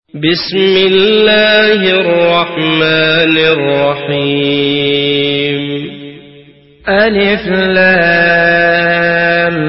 بسم الله الرحمن الرحيم. ألف لام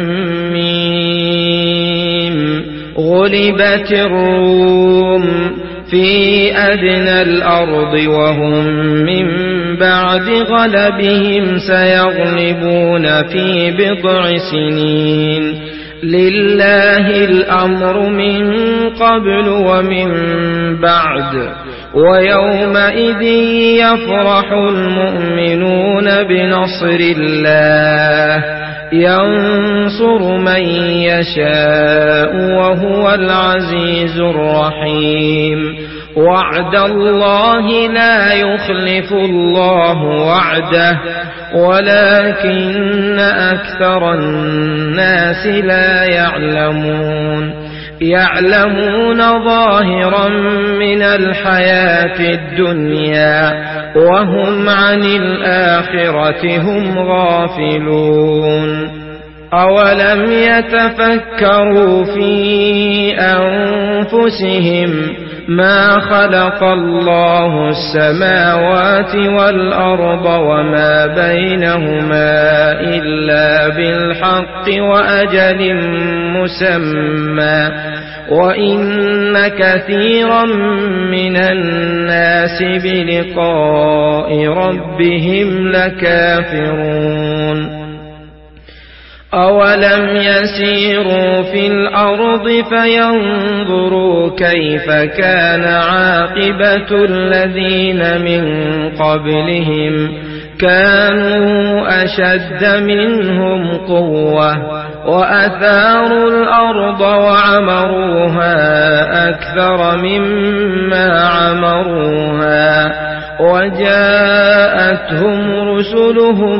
ميم. غلبت الروم في أدنى الأرض وهم من بعد غلبهم سيغلبون في بضع سنين. لله الأمر من قبل ومن بعد. ويومئذ يفرح المؤمنون بنصر الله ينصر من يشاء وهو العزيز الرحيم. وعد الله لا يخلف الله وعده ولكن أكثر الناس لا يعلمون ظاهرا من الحياة الدنيا وهم عن الآخرة هم غافلون. أولم يتفكروا في أنفسهم ما خلق الله السماوات والأرض وما بينهما إلا بالحق وأجل مسمى وإن كثيرا من الناس بلقاء ربهم لكافرون. أولم يسيروا في الأرض فينظروا كيف كان عاقبة الذين من قبلهم كانوا أشد منهم قوة وأثاروا الأرض وعمروها أكثر مما عمروها وجاءتهم رسلهم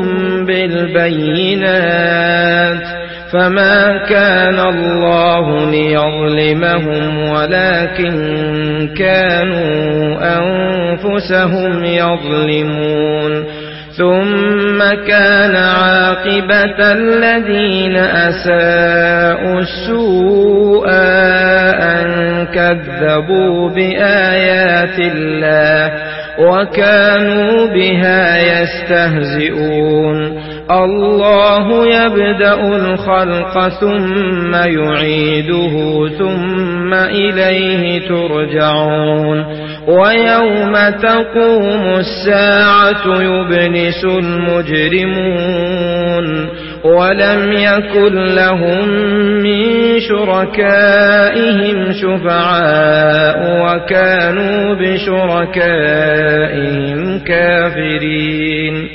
بالبينات فما كان الله ليظلمهم ولكن كانوا أنفسهم يظلمون. ثم كان عاقبة الذين أساءوا السوء أن كذبوا بآيات الله وكانوا بها يستهزئون. الله يبدأ الخلق ثم يعيده ثم إليه ترجعون. ويوم تقوم الساعة يبلس المجرمون ولم يكن لهم من شركائهم شفعاء وكانوا بشركائهم كافرين.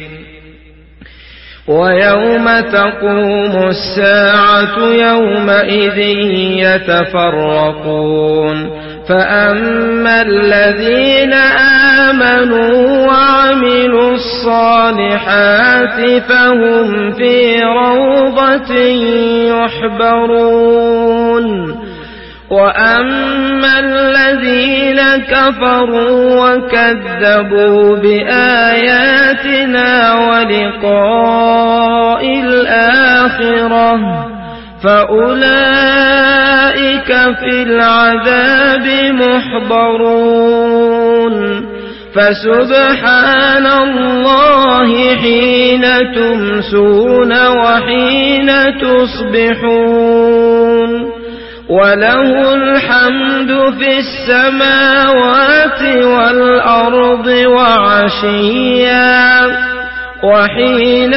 ويوم تقوم الساعة يومئذ يتفرقون فأما الذين آمنوا وعملوا الصالحات فهم في روضة يحبرون. وأما الذين كفروا وكذبوا بآياتنا ولقاء الآخرة فأولئك في العذاب محضرون. فسبحان الله حين تمسون وحين تصبحون وله الحمد في السماوات والأرض وعشيا وحين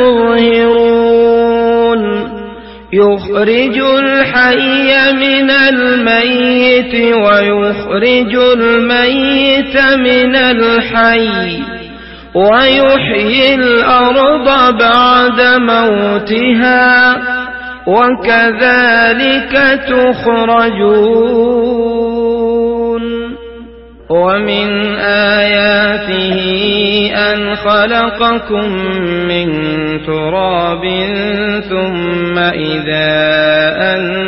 تظهرون. يخرج الحي من الميت ويخرج الميت من الحي ويحيي الأرض بعد موتها وكذلك تخرجون. ومن آياته أن خلقكم من تراب ثم إذا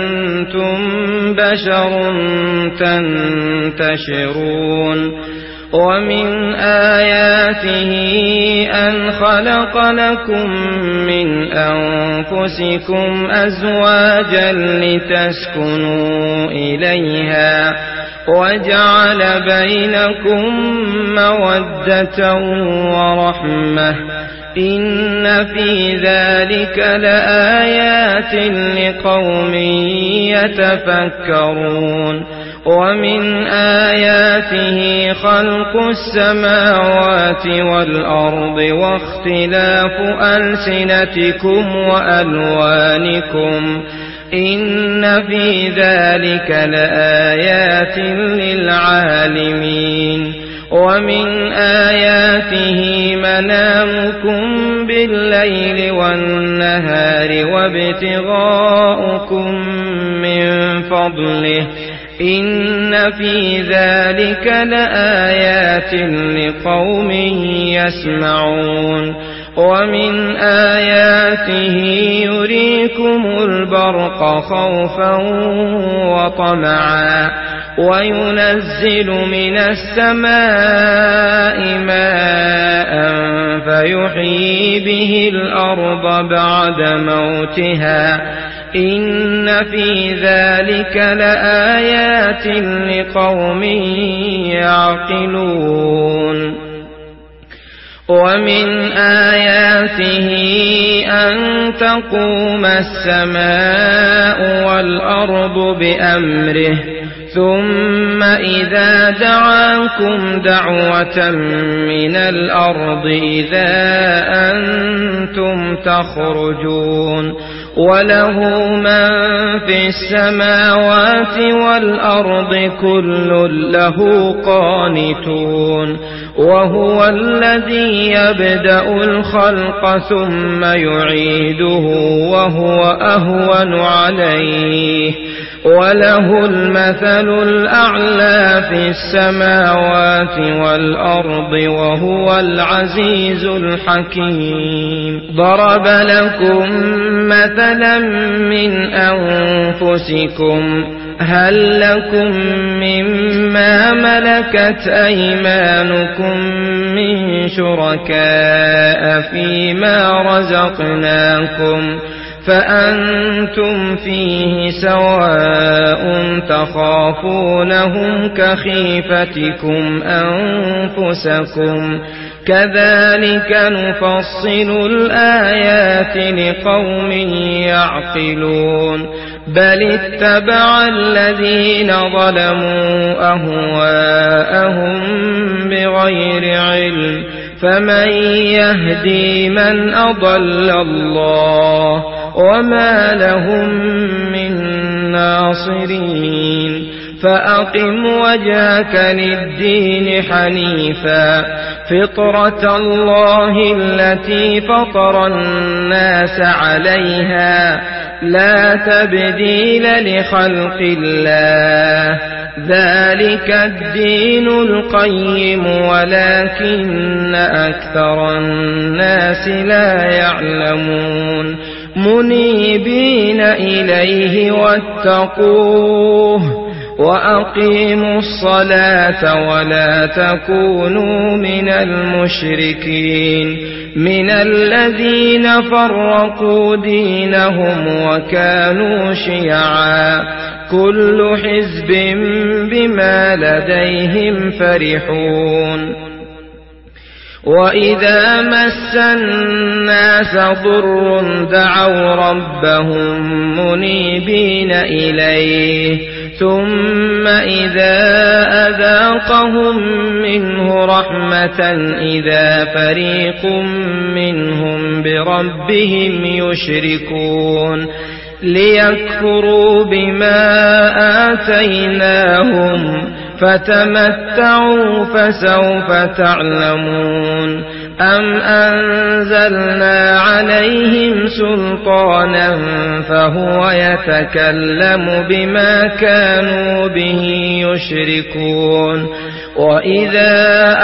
أنتم بشر تنتشرون. ومن آياته أن خلق لكم من أنفسكم أزواجا لتسكنوا إليها وجعل بينكم مودة ورحمة إن في ذلك لآيات لقوم يتفكرون ومن آياته خلق السماوات والأرض واختلاف ألسنتكم وألوانكم إن في ذلك لآيات للعالمين ومن آياته منامكم بالليل والنهار وابتغاؤكم من فضله إن في ذلك لآيات لقوم يسمعون ومن آياته يريكم البرق خوفا وطمعا وينزل من السماء ماء فيحيي به الأرض بعد موتها إن في ذلك لآيات لقوم يعقلون ومن آياته أن تقوم السماء والأرض بأمره ثم إذا دعاكم دعوة من الأرض إذا أنتم تخرجون وله من في السماوات والأرض كل له قانتون وهو الذي يبدأ الخلق ثم يعيده وهو أهون عليه وله المثل الأعلى في السماوات والأرض وهو العزيز الحكيم ضرب لكم مثلا من أنفسكم هل لكم مما ملكت أيمانكم من شركاء فيما رزقناكم فأنتم فيه سواء تخافونهم كخيفتكم أنفسكم كذلك نفصل الآيات لقوم يعقلون بل اتبع الذين ظلموا أهواءهم بغير علم فمن يهدي من أضل الله وما لهم من ناصرين فأقم وجهك للدين حنيفا فطرة الله التي فطر الناس عليها لا تبديل لخلق الله ذلك الدين القيم ولكن أكثر الناس لا يعلمون منيبين إليه واتقوه وأقيموا الصلاة ولا تكونوا من المشركين من الذين فرقوا دينهم وكانوا شيعا كل حزب بما لديهم فرحون وإذا مس الناس ضر دعوا ربهم منيبين إليه ثم إذا أذاقهم منه رحمة إذا فريق منهم بربهم يشركون ليكفروا بما آتيناهم فتمتعوا فسوف تعلمون أم أنزلنا عليهم سلطانا فهو يتكلم بما كانوا به يشركون وإذا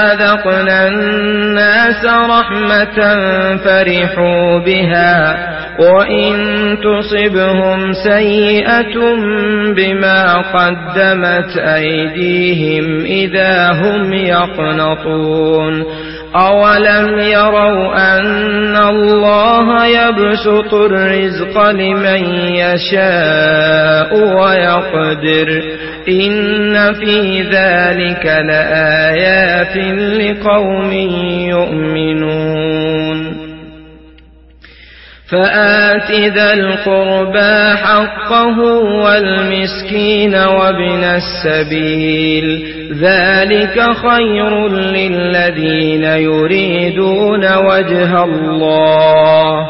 أذقنا الناس رحمة فرحوا بها وإن تصبهم سيئة بما قدمت أيديهم إذا هم يقنطون أولم يروا أن الله يبسط الرزق لمن يشاء ويقدر إن في ذلك لآيات لقوم يؤمنون فآت ذا القربى حقه والمسكين وابن السبيل ذلك خير للذين يريدون وجه الله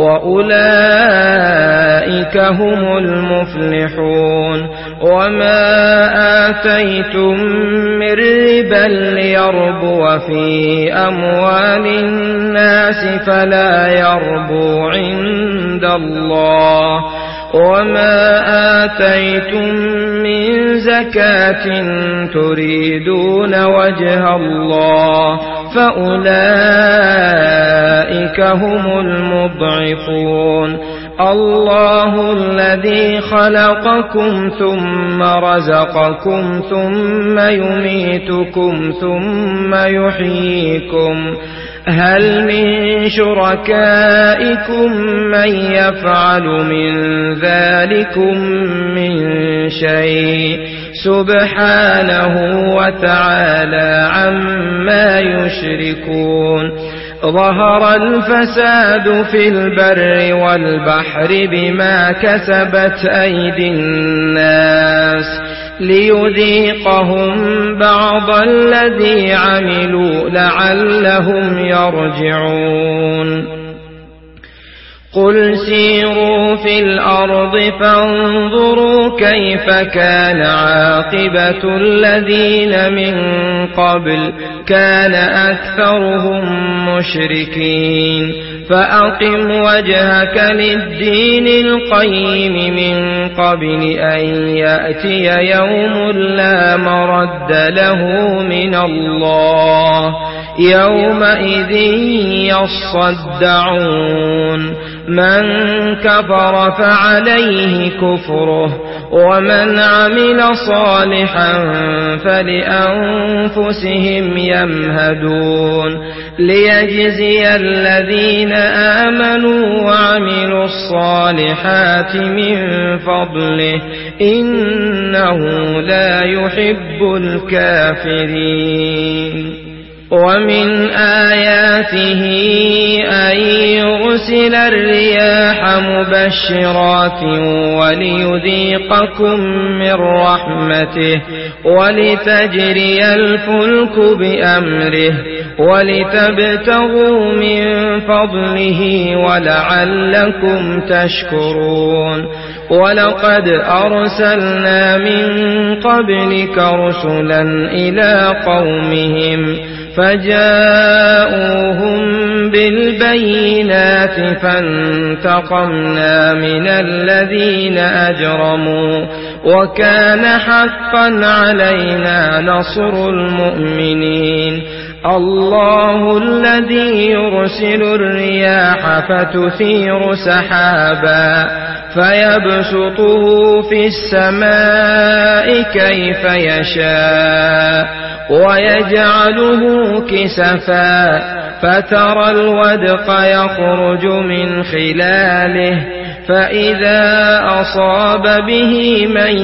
وأولئك هم المفلحون وما آتيتم من ربا ليربو في أموال الناس فلا يربو عند الله وما آتيتم من زكاة تريدون وجه الله فأولئك هم المضعفون الله الذي خلقكم ثم رزقكم ثم يميتكم ثم يحييكم هل من شركائكم من يفعل من ذلكم من شيء سبحانه وتعالى عما يشركون ظهر الفساد في البر والبحر بما كسبت أيدي الناس ليذيقهم بعض الذي عملوا لعلهم يرجعون قل سيروا في الأرض فانظروا كيف كان عاقبة الذين من قبل كان أكثرهم مشركين فأقم وجهك للدين القيم من قبل أن يأتي يوم لا مرد له من الله يومئذ يصدعون من كفر فعليه كفره ومن عمل صالحا فلأنفسهم يمهدون ليجزي الذين آمنوا وعملوا الصالحات من فضله إنه لا يحب الكافرين ومن آياته أن يرسل الرياح مبشرات وليذيقكم من رحمته ولتجري الفلك بأمره ولتبتغوا من فضله ولعلكم تشكرون ولقد أرسلنا من قبلك رسلا إلى قومهم فجاءوهم بالبينات فانتقمنا من الذين أجرموا وكان حقا علينا نصر المؤمنين الله الذي يرسل الرياح فتثير سحابا فيبسطه في السماء كيف يشاء ويجعله كسفا فترى الودق يخرج من خلاله فإذا أصاب به من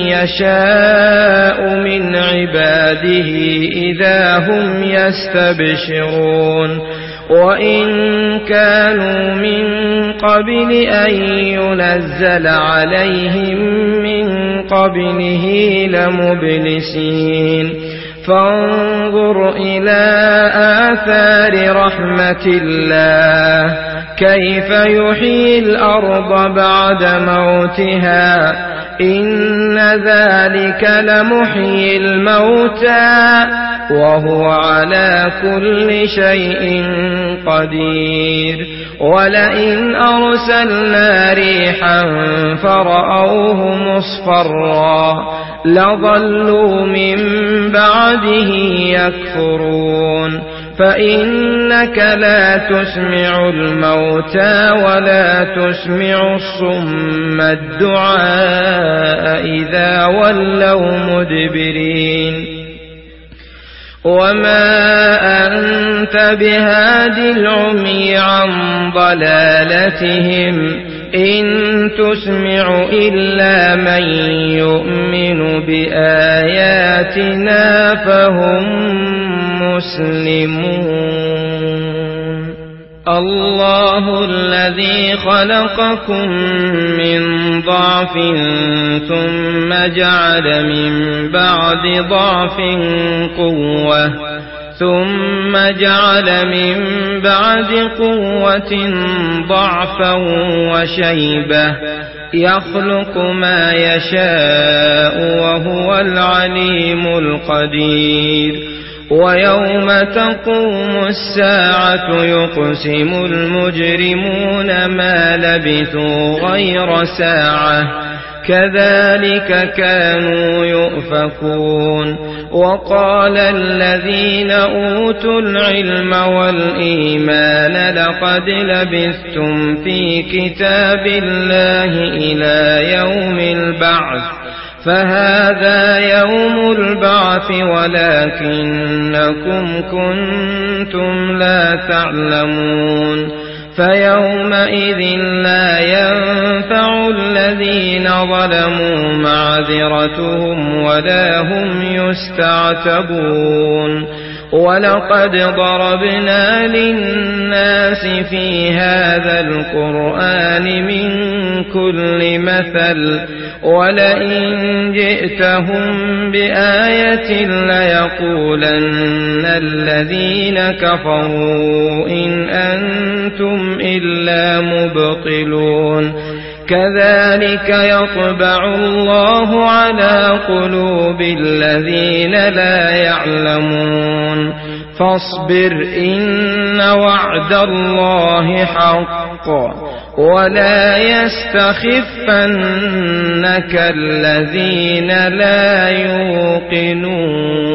يشاء من عباده إذا هم يستبشرون وإن كانوا من قبل أن ينزل عليهم من قبله لمبلسين فانظر إلى آثار رحمة الله كيف يحيي الأرض بعد موتها إن ذلك لمحيي الموتى وهو على كل شيء قدير ولئن أرسلنا ريحا فرأوه مصفرا لظلوا من بعده يكفرون فإنك لا تسمع الموتى ولا تسمع الصم الدعاء إذا ولوا مدبرين وما أنت بهاد العمي عن ضلالتهم إن تسمع إلا من يؤمن بآياتنا فهم مسلمون الله الذي خلقكم من ضعف ثم جعل من بعد ضعف قوة ثم جعل من بعد قوة ضعفا وشيبة يخلق ما يشاء وهو العليم القدير ويوم تقوم الساعة يقسم المجرمون ما لبثوا غير ساعة كذلك كانوا يؤفكون وقال الذين أوتوا العلم والإيمان لقد لبثتم في كتاب الله إلى يوم البعث فهذا يوم البعث ولكنكم كنتم لا تعلمون فيومئذ لا ينفع الذين ظلموا معذرتهم ولا هم يستعتبون ولقد ضربنا للناس في هذا القرآن من كل مثل ولئن جئتهم بآية ليقولن الذين كفروا إن أنتم إلا مبطلون كذلك يطبع الله على قلوب الذين لا يعلمون فاصبر إن وعد الله حق ولا يستخفنك الذين لا يوقنون